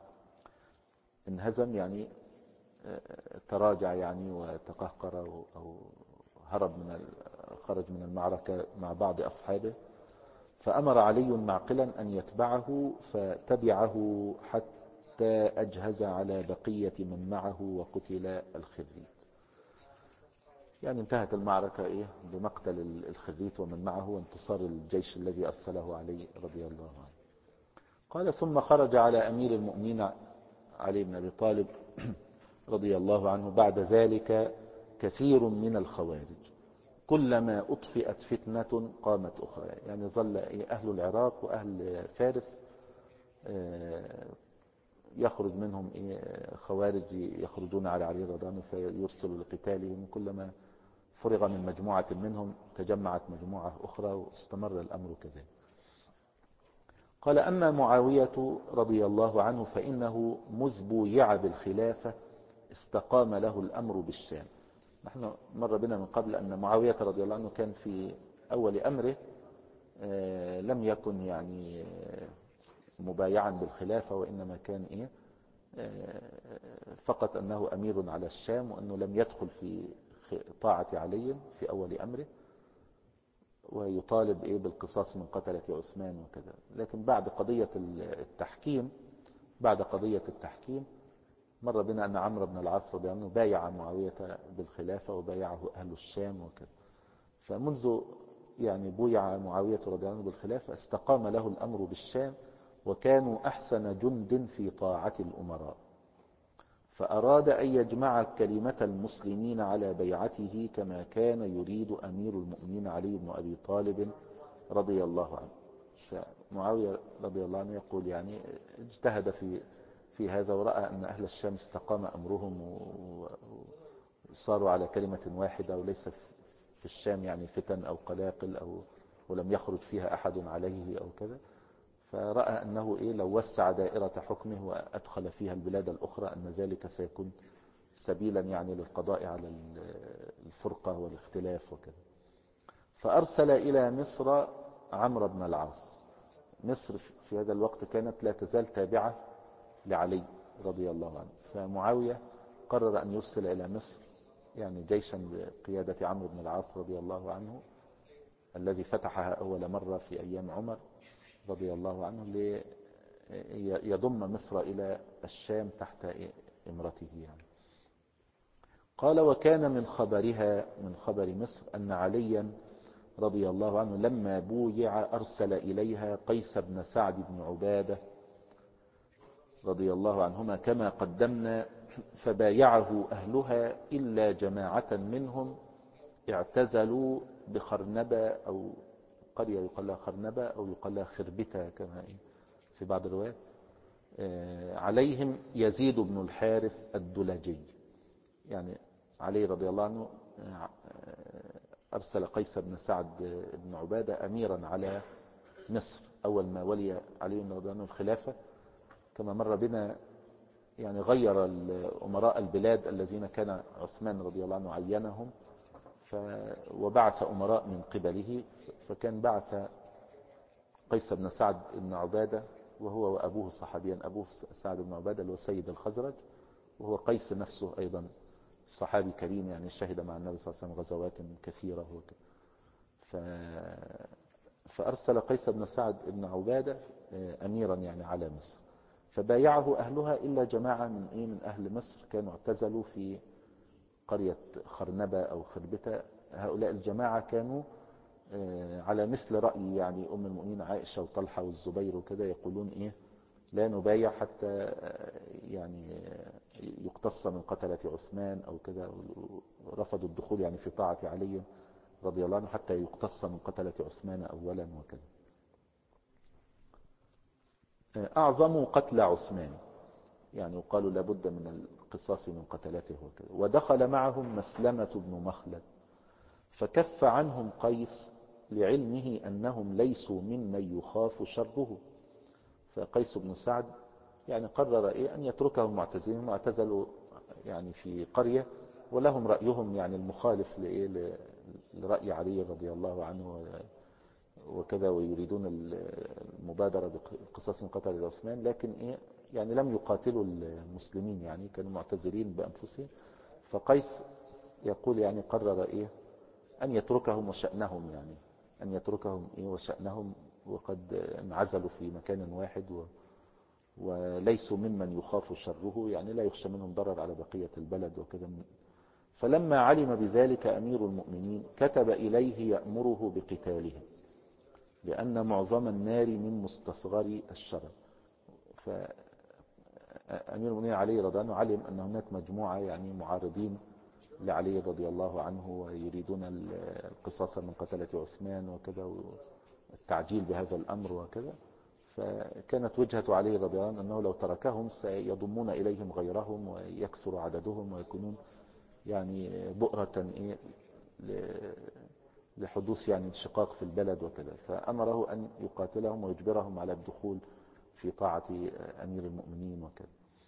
انهزم يعني تراجع يعني وتقهقر أو هرب خرج من المعركة مع بعض أصحابه. فأمر علي معقلا أن يتبعه، فتبعه حتى أجهز على بقية من معه وقتل الخريت. يعني انتهت المعركة بمقتل الخريت ومن معه، وانتصار الجيش الذي أرسله علي رضي الله عنه. قال: ثم خرج على أمير المؤمنين علي بن أبي طالب رضي الله عنه بعد ذلك كثير من الخوارج، كلما أطفئت فتنة قامت أخرى. يعني ظل أهل العراق وأهل فارس يخرج منهم خوارج يخرجون على علي رضي الله عنه فيرسلوا لقتالهم، كلما فرغ من مجموعة منهم تجمعت مجموعة أخرى، واستمر الأمر كذلك. قال: أما معاوية رضي الله عنه فإنه مذ بويع بالخلافة استقام له الأمر بالشام. نحن مر بنا من قبل أن معاوية رضي الله عنه كان في أول أمره لم يكن يعني مبايعا بالخلافة، وإنما كان فقط أنه أمير على الشام، وأنه لم يدخل في طاعة علي في أول أمره، ويطالب بالقصاص من قتلة عثمان وكذا. لكن بعد قضية التحكيم مر بنا أن عمرو بن العاص رضي الله عنه بايع معاوية بالخلافة وبايعه أهل الشام وكذا. فمنذ يعني بويع معاوية رضي الله عنه بالخلافة استقام له الأمر بالشام، وكانوا أحسن جند في طاعة الأمراء. فأراد أن يجمع كلمة المسلمين على بيعته كما كان يريد أمير المؤمنين علي بن أبي طالب رضي الله عنه. فمعاوية رضي الله عنه يقول يعني اجتهد في هذا، ورأى أن أهل الشام استقام أمرهم وصاروا على كلمة واحدة، وليس في الشام يعني فتن أو قلاقل ولم يخرج فيها أحد عليه أو كذا. فرأى أنه لو وسع دائرة حكمه وأدخل فيها البلاد الأخرى أن ذلك سيكون سبيلا يعني للقضاء على الفرقة والاختلاف وكذا. فأرسل إلى مصر عمرو بن العاص. مصر في هذا الوقت كانت لا تزال تابعة لعلي رضي الله عنه. فمعاوية قرر أن يرسل إلى مصر يعني جيشا بقيادة عمرو بن العاص رضي الله عنه، الذي فتحها أول مرة في أيام عمر رضي الله عنه، ليضم مصر إلى الشام تحت إمرته يعني. قال: وكان من خبر مصر أن عليا رضي الله عنه لما بويع أرسل إليها قيس بن سعد بن عبادة رضي الله عنهما كما قدمنا، فبايعه أهلها إلا جماعة منهم اعتزلوا بخرنبة، أو قرية يقال لها خرنبة أو يقال لها خربتة كما في بعض الروايات، عليهم يزيد بن الحارث الدلجي. يعني علي رضي الله عنه أرسل قيس بن سعد بن عبادة أميرا على مصر أول ما ولي علي رضي الله عنه الخلافة. كما مر بنا يعني غير أمراء البلاد الذين كان عثمان رضي الله عنه عينهم، وبعث أمراء من قبله. فكان بعث قيس بن سعد بن عبادة، وهو وأبوه صحابيا، أبوه سعد بن عبادة اللي هو سيد الخزرج، وهو قيس نفسه أيضا صحابي كريم يعني شهد مع النبي صلى الله عليه وسلم غزوات كثيرة. فأرسل قيس بن سعد بن عبادة أميرا يعني على مصر، فبايعه أهلها إلا جماعة من أهل مصر كانوا اعتزلوا في قرية خرنبة أو خربتة. هؤلاء الجماعة كانوا على مثل رأي يعني أم المؤمنين عائشة وطلحة والزبير وكده، يقولون إيه لا نبايع حتى يعني يقتص من قتلة عثمان أو كده، رفضوا الدخول يعني في طاعة علي رضي الله عنه حتى يقتص من قتلة عثمان أولا وكذا. أعظم قتل عثمان يعني، وقالوا لابد من القصاص من قتلته وكذا. ودخل معهم مسلمة بن مخلد فكف عنهم قيس لعلمه أنهم ليسوا ممن يخاف شره. فقيس بن سعد يعني قرر إيه أن يتركهم معتزلين، واعتزلوا يعني في قرية ولهم رأيهم يعني المخالف لرأي علي رضي الله عنه وكذا، ويريدون المبادرة بقصاص قتل عثمان، لكن إيه يعني لم يقاتلوا المسلمين يعني كانوا معتزلين بأنفسهم. فقيس يقول يعني قرر إيه أن يتركهم وشأنهم، يعني أن يتركهم إيه وشأنهم، وقد انعزلوا في مكان واحد وليسوا ممن يخاف شره، يعني لا يخشى منهم ضرر على بقية البلد وكذا. فلما علم بذلك أمير المؤمنين كتب إليه يأمره بقتالهم، لأن معظم النار من مستصغر الشرر. فأمير المؤمنين علي رضي الله عنه علم أن هناك مجموعة يعني معارضين لعلي رضي الله عنه ويريدون القصاص من قتلة عثمان وكذا، والتعجيل بهذا الأمر وكذا. فكانت وجهة علي رضي الله عنه أنه لو تركهم سيضمون إليهم غيرهم ويكثر عددهم ويكونون يعني بؤرة إيه لحدوث يعني انشقاق في البلد وكذا. فأمره أن يقاتلهم ويجبرهم على الدخول في طاعة أمير المؤمنين وكذا.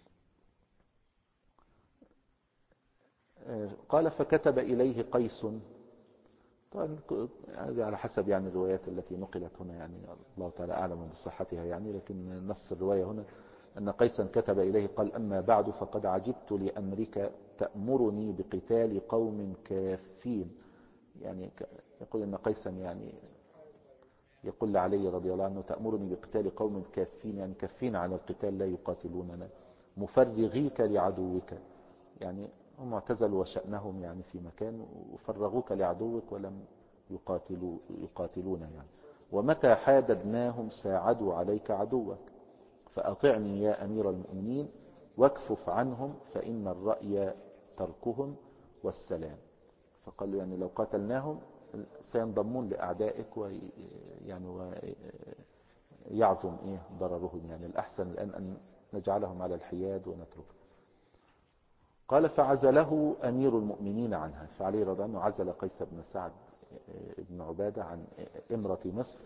قال فكتب إليه قيس، طبعا هذه على حسب يعني الروايات التي نقلت هنا، يعني الله تعالى أعلم بصحتها يعني، لكن نص الرواية هنا أن قيسا كتب إليه قال أما بعد فقد عجبت لأمرك تأمرني بقتال قوم كافين. يعني يقول أن قيسا يعني يقول لعلي رضي الله عنه تأمرني بقتال قوم كافين، يعني كافين على القتال لا يقاتلوننا، مفرغيك لعدوك، يعني هم اعتزلوا وشأنهم يعني في مكان وفرغوك لعدوك ولم يقاتلون يعني. ومتى حاددناهم ساعدوا عليك عدوك، فأطعني يا أمير المؤمنين واكفف عنهم فإن الرأي تركهم والسلام. فقال له يعني لو قاتلناهم سينضمون لأعدائك ويعني ويعظم إيه ضررهم، يعني الأحسن الآن أن نجعلهم على الحياد ونتركهم. قال فعزله أمير المؤمنين عنها، فعلي رضي الله عنه عزل قيس بن سعد بن عبادة عن إمرة مصر،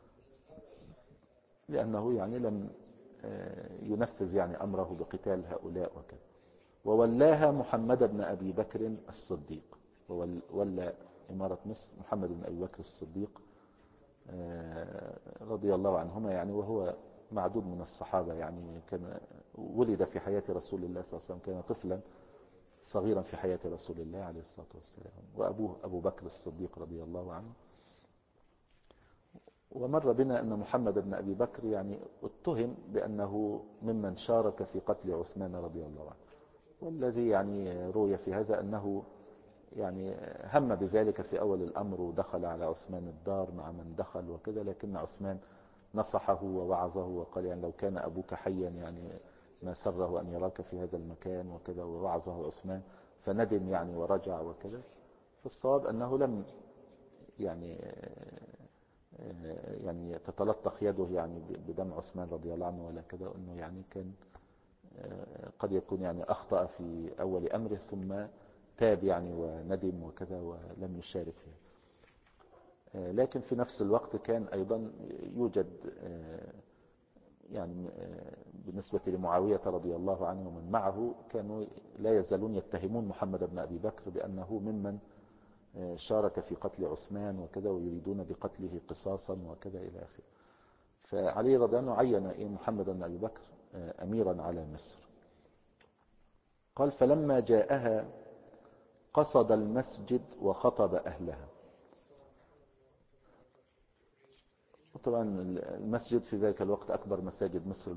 لأنه يعني لم ينفذ يعني أمره بقتال هؤلاء وكذا. وولاها محمد بن أبي بكر الصديق، وولى إمارة مصر محمد بن أبي بكر الصديق رضي الله عنهما يعني، وهو معدود من الصحابة يعني، كان ولد في حياة رسول الله صلى الله عليه وسلم، كان طفلا صغيرا في حياة رسول الله عليه الصلاة والسلام. وأبوه أبو بكر الصديق رضي الله عنه. ومر بنا أن محمد بن أبي بكر يعني اتهم بأنه ممن شارك في قتل عثمان رضي الله عنه، والذي يعني روي في هذا أنه يعني هم بذلك في أول الأمر ودخل على عثمان الدار مع من دخل وكذا، لكن عثمان نصحه ووعظه وقال يعني لو كان أبوك حيا يعني ما سره أن يراك في هذا المكان وكذا، ووعظه عثمان فندم يعني ورجع وكذا. فالصواب أنه لم يعني تتلطخ يده يعني بدم عثمان رضي الله عنه ولا كذا، أنه يعني كان قد يكون يعني أخطأ في أول أمره ثم تاب يعني وندم وكذا ولم يشارك فيه. لكن في نفس الوقت كان أيضا يوجد يعني بالنسبة لمعاوية رضي الله عنه ومن معه كانوا لا يزالون يتهمون محمد بن أبي بكر بأنه ممن شارك في قتل عثمان وكذا، ويريدون بقتله قصاصا وكذا إلى آخره. فعلي رضي الله عنه عين محمد بن أبي بكر أميرا على مصر. قال فلما جاءها قصد المسجد وخطب أهلها. طبعا المسجد في ذلك الوقت أكبر مساجد مصر،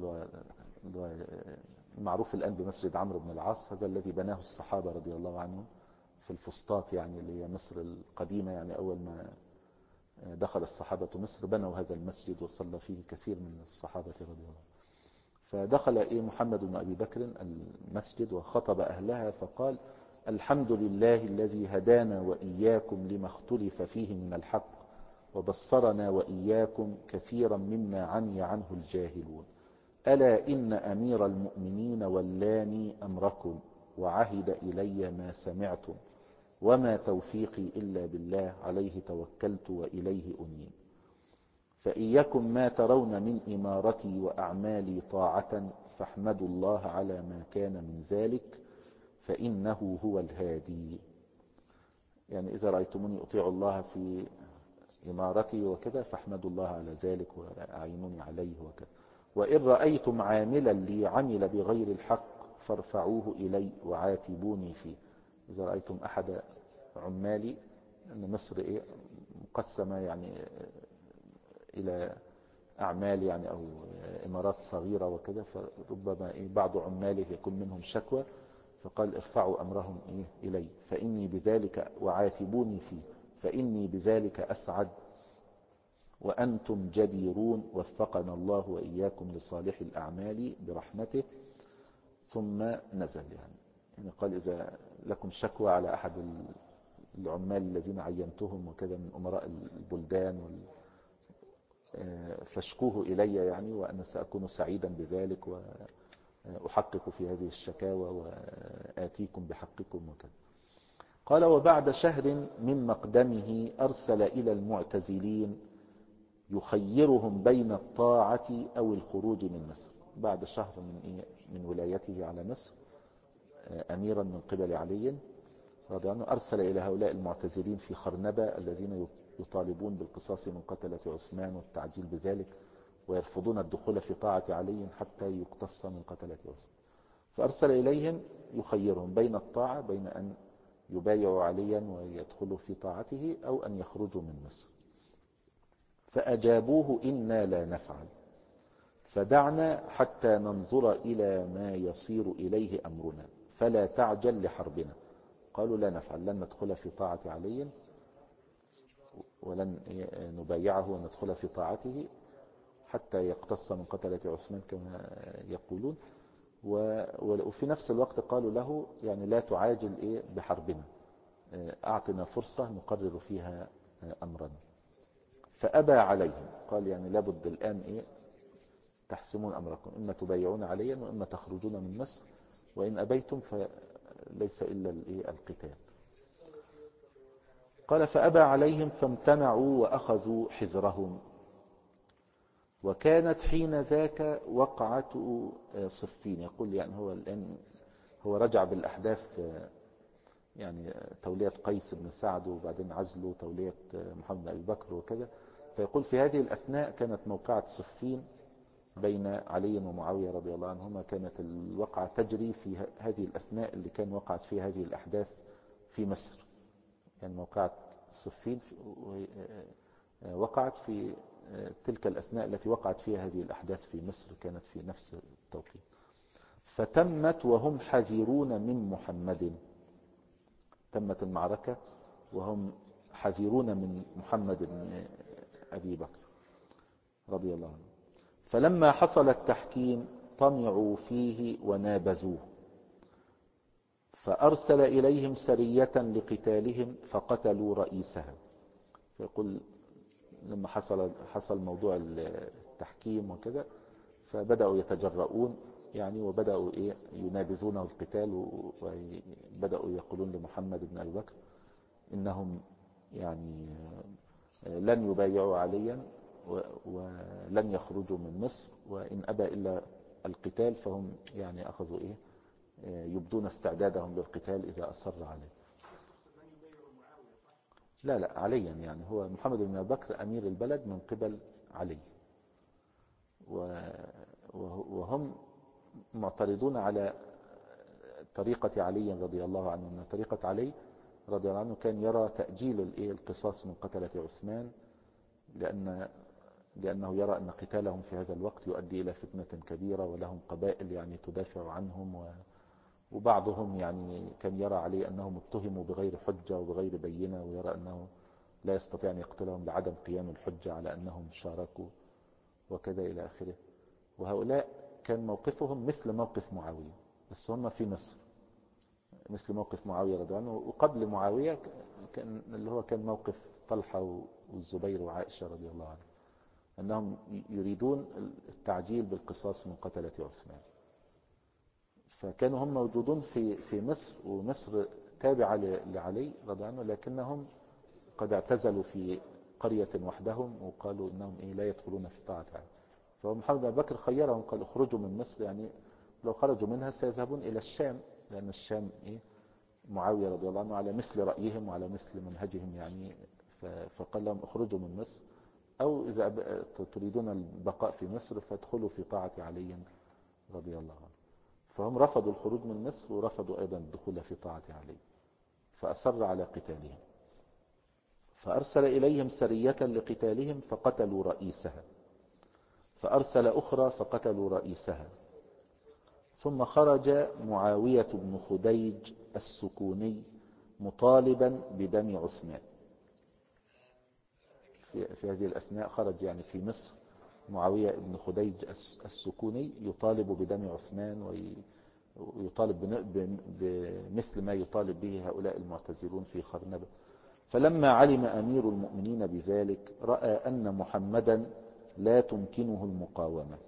المعروف الآن بمسجد عمرو بن العاص، هذا الذي بناه الصحابة رضي الله عنهم في الفسطاط يعني اللي هي مصر القديمة، يعني أول ما دخل الصحابة مصر بنوا هذا المسجد وصلى فيه كثير من الصحابة رضي الله عنهم. فدخل محمد بن أبي بكر المسجد وخطب أهلها فقال: الحمد لله الذي هدانا وإياكم لما اختلف فيه من الحق وبصرنا وإياكم كثيرا مما عمي عنه الجاهلون. ألا إن أمير المؤمنين ولاني أمركم وعهد إلي ما سمعتم وما توفيقي إلا بالله عليه توكلت وإليه أنيب. فإيكم ما ترون من إمارتي وأعمالي طاعة فاحمدوا الله على ما كان من ذلك فإنه هو الهادي. يعني إذا رأيتموني أطيع الله في إمارتي وكذا فاحمدوا الله على ذلك وأعينوني عليه وكذا. وإن رأيتم عاملا لي عمل بغير الحق فارفعوه إلي وعاتبوني فيه. إذا رأيتم أحد عمالي، أن مصر مقسمة يعني إلى أعمال يعني أو إمارات صغيرة وكذا، فربما بعض عماله يكون منهم شكوى، فقال: ارفعوا أمرهم إلي فإني بذلك وعاتبوني فيه فإني بذلك أسعد وأنتم جديرون وفقنا الله وإياكم لصالح الأعمال برحمته. ثم نزل يعني قال: إذا لكم شكوى على أحد العمال الذين عينتهم وكذا من أمراء البلدان فاشكوه إلي يعني، وأنا سأكون سعيدا بذلك وأحقق في هذه الشكاوى وآتيكم بحقكم وكذا. قال: وبعد شهر من مقدمه أرسل إلى المعتزلين يخيرهم بين الطاعة أو الخروج من مصر. بعد شهر من ولايته على مصر أميرا من قبل علي رضي الله عنه، أرسل إلى هؤلاء المعتزلين في خرنبة الذين يطالبون بالقصاص من قتلة عثمان والتعجيل بذلك ويرفضون الدخول في طاعة علي حتى يقتص من قتلة عثمان. فأرسل إليهم يخيرهم بين الطاعة، بين أن يبايعوا عليا ويدخلوا في طاعته أو أن يخرجوا من مصر. فأجابوه: إنا لا نفعل، فدعنا حتى ننظر إلى ما يصير إليه أمرنا فلا تعجل لحربنا. قالوا: لا نفعل، لن ندخل في طاعة علي ولن نبايعه وندخل في طاعته حتى يقتص من قتلة عثمان كما يقولون. وفي نفس الوقت قالوا له: يعني لا تعاجل بحربنا، أعطنا فرصة نقرر فيها أمرنا. فأبى عليهم، قال: يعني لابد الآن تحسمون أمركم، إما تبايعون عليا وإما تخرجون من مصر، وإن أبيتم فليس إلا القتال. قال: فأبى عليهم فامتنعوا وأخذوا حذرهم. وكانت حين ذاك وقعة صفين. يقول يعني هو الآن هو رجع بالأحداث، يعني تولية قيس بن سعد وبعدين عزله تولية محمد بن أبي بكر وكذا. فيقول: في هذه الأثناء كانت موقعة صفين بين علي ومعاوية رضي الله عنهما. كانت الوقعة تجري في هذه الأثناء اللي كان وقعت فيها هذه الأحداث في مصر. يعني موقعة صفين وقعت في تلك الأثناء التي وقعت فيها هذه الأحداث في مصر، كانت في نفس التوقيت. فتمت وهم حذرون من محمد. تمت المعركة وهم حذرون من محمد بن أبي بكر رضي الله عنه. فلما حصل التحكيم طمعوا فيه ونابزوه، فأرسل إليهم سرية لقتالهم فقتلوا رئيسها. فيقول: لما حصل موضوع التحكيم وكذا، فبدأوا يتجرؤون يعني، وبدأوا ينابذونه القتال، وبدأوا يقولون لمحمد بن أبي بكر إنهم يعني لن يبايعوا عليا ولن يخرجوا من مصر، وإن أبى إلا القتال فهم يعني أخذوا يبدون استعدادهم للقتال إذا أصر عليه. لا عليا، يعني هو محمد بن أبي بكر أمير البلد من قبل علي، وهم معترضون على طريقة علي رضي الله عنه. أن طريقة علي رضي الله عنه كان يرى تأجيل القصاص من قتلة عثمان، لأنه يرى أن قتالهم في هذا الوقت يؤدي إلى فتنة كبيرة، ولهم قبائل يعني تدافع عنهم، وبعضهم يعني كان يرى عليه أنهم اتهموا بغير حجة وبغير بينة، ويرى أنه لا يستطيع أن يقتلهم لعدم قيام الحجة على أنهم شاركوا وكذا إلى آخره. وهؤلاء كان موقفهم مثل موقف معاوية، بس هم في مصر مثل موقف معاوية رضي الله عنه. وقبل معاوية كان اللي هو كان موقف طلحة والزبير وعائشة رضي الله عنه، أنهم يريدون التعجيل بالقصاص من قتلة عثمان. فكانوا هم موجودون في مصر، ومصر تابعة لعلي رضي الله عنه، لكنهم قد اعتزلوا في قرية وحدهم وقالوا إنهم لا يدخلون في طاعة علي. فمحمد بن بكر خيرهم، قال اخرجوا من مصر، يعني لو خرجوا منها سيذهبون إلى الشام، لأن الشام معاوية رضي الله عنه على مثل رأيهم وعلى مثل منهجهم يعني. فقال لهم اخرجوا من مصر، أو إذا تريدون البقاء في مصر فادخلوا في طاعة علي رضي الله عنه. فهم رفضوا الخروج من مصر، ورفضوا أيضا الدخول في طاعة علي، فأصر على قتالهم. فأرسل إليهم سرية لقتالهم فقتلوا رئيسها، فأرسل أخرى فقتلوا رئيسها. ثم خرج معاوية بن خديج السكوني مطالبا بدم عثمان. في هذه الأثناء خرج يعني في مصر معاوية بن خديج السكوني يطالب بدم عثمان، ويطالب بمثل ما يطالب به هؤلاء المعتزلون في خرنبة. فلما علم أمير المؤمنين بذلك رأى أن محمدا لا تمكنه المقاومة.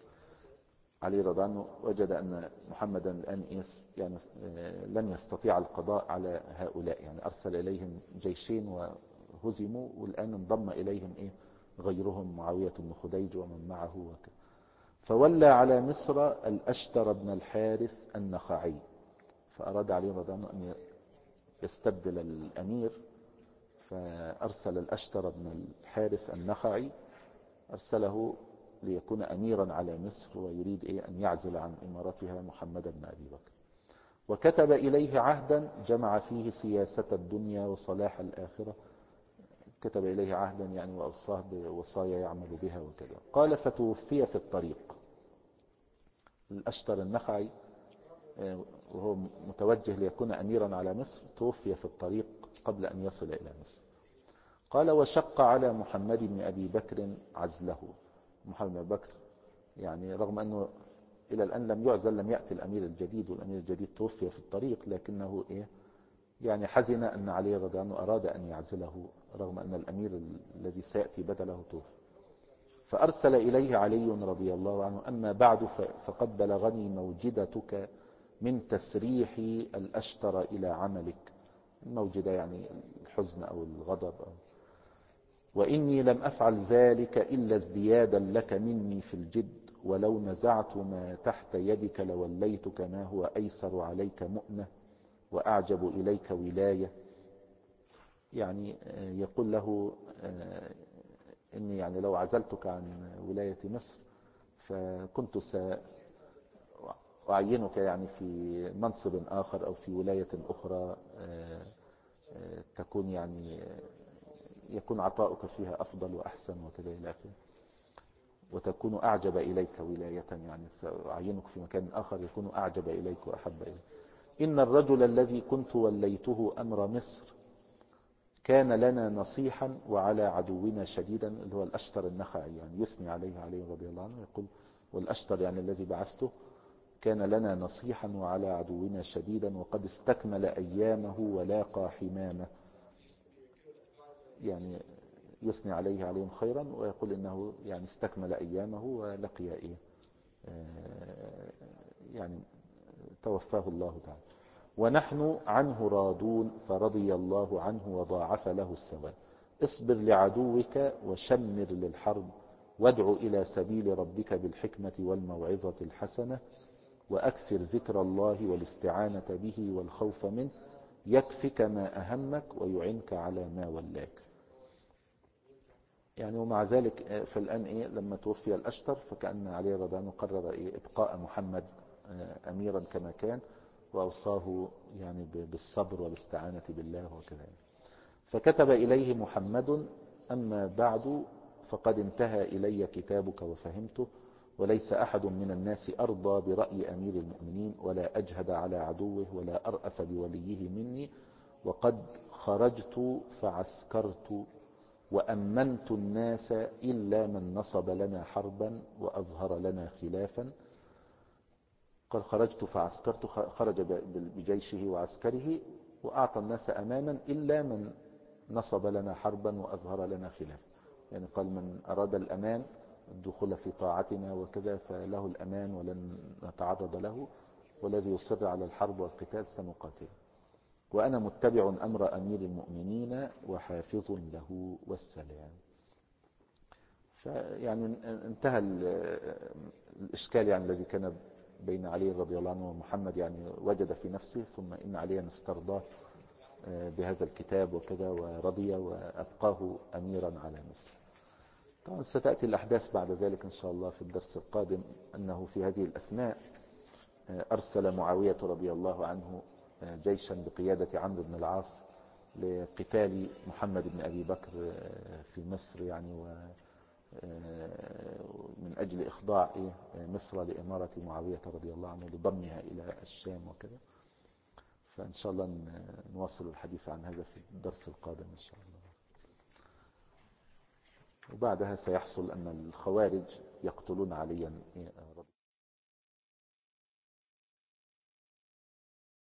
علي رضي الله عنه وجد أن محمدا الآن يعني لن يستطيع القضاء على هؤلاء، يعني أرسل إليهم جيشين وهزموا، والآن انضم إليهم غيرهم معاوية بن خديج ومن معه وكذا. فولى على مصر الأشتر بن الحارث النخعي، فأراد علي رضي الله عنه أن يستبدل الأمير، فأرسل الأشتر بن الحارث النخعي، أرسله ليكون أميرا على مصر، ويريد أن يعزل عن إمارتها محمد بن أبي بكر. وكتب إليه عهدا جمع فيه سياسة الدنيا وصلاح الآخرة. كتب إليه عهدا يعني وأوصاه بوصايا يعمل بها وكذا. قال فتوفي في الطريق. الأشتر النخعي وهو متوجه ليكون أميرا على مصر توفي في الطريق قبل أن يصل إلى مصر. قال وشق على محمد بن أبي بكر عزله. محمد بن أبي بكر يعني رغم أنه إلى الآن لم يعزل، لم يأتي الأمير الجديد، والأمير الجديد توفي في الطريق، لكنه يعني حزن أن علي رضي الله عنه أراد أن يعزله رغم أن الأمير الذي سيأتي بدله توفي. فأرسل إليه علي رضي الله عنه أما بعد فقد بلغني موجدتك من تسريح الأشتر إلى عملك. الموجدة يعني الحزن أو الغضب وإني لم أفعل ذلك إلا ازديادا لك مني في الجد، ولو نزعت ما تحت يدك لوليتك ما هو أيسر عليك مؤنة وأعجب إليك ولاية. يعني يقول له إني يعني لو عزلتك عن ولاية مصر فكنت سأعينك يعني في منصب آخر أو في ولاية أخرى تكون يعني يكون عطاؤك فيها أفضل وأحسن وكذا إلى آخره، وتكون أعجب إليك ولاية، يعني سأعينك في مكان آخر يكون أعجب إليك وأحب إليك. إن الرجل الذي كنت وليته أمر مصر كان لنا نصيحا وعلى عدونا شديدا، اللي هو الأشتر النخعي، يعني يثني عليه رضي الله عنه، يقول والأشتر يعني الذي بعثته كان لنا نصيحا وعلى عدونا شديدا وقد استكمل أيامه ولاقى حمامه. يعني يثني عليهم خيرا، ويقول إنه يعني استكمل أيامه ولقي يعني توفاه الله تعالى. ونحن عنه رادون فرضي الله عنه وضاعف له الثواب. اصبر لعدوك وشمر للحرب وادع إلى سبيل ربك بالحكمة والموعظة الحسنة وأكثر ذكر الله والاستعانة به والخوف منه يكفك ما أهمك ويعنك على ما ولاك. يعني ومع ذلك فالآن لما توفي الأشتر فكأن علي رضي الله عنه قرر إبقاء محمد أميرا كما كان، وأوصاه يعني بالصبر والاستعانة بالله وكذا. فكتب إليه محمد أما بعد فقد انتهى إلي كتابك وفهمته، وليس أحد من الناس أرضى برأي أمير المؤمنين ولا أجهد على عدوه ولا أرأف بوليه مني، وقد خرجت فعسكرت وأمنت الناس إلا من نصب لنا حربا وأظهر لنا خلافا. قال خرجت فعسكرت، خرج بجيشه وعسكره وأعطى الناس أمانا إلا من نصب لنا حربا وأظهر لنا خلافا. يعني قال من أراد الأمان الدخول في طاعتنا وكذا فله الأمان ولن نتعرض له، والذي يصر على الحرب والقتال سنقاتله، وأنا متبع أمر أمير المؤمنين وحافظ له والسلام. فيعني انتهى الإشكال يعني الذي كان بين علي رضي الله عنه ومحمد، يعني وجد في نفسه، ثم إن عليا استرضاه بهذا الكتاب وكذا ورضي وأبقاه أميرا على مصر. طبعا ستأتي الأحداث بعد ذلك إن شاء الله في الدرس القادم، أنه في هذه الأثناء أرسل معاوية رضي الله عنه جيشا بقيادة عمرو بن العاص لقتال محمد بن أبي بكر في مصر، يعني من أجل إخضاع مصر لإمارة معاوية رضي الله عنه لضمها إلى الشام وكذا. فإن شاء الله نواصل الحديث عن هذا في الدرس القادم إن شاء الله. وبعدها سيحصل أن الخوارج يقتلون عليا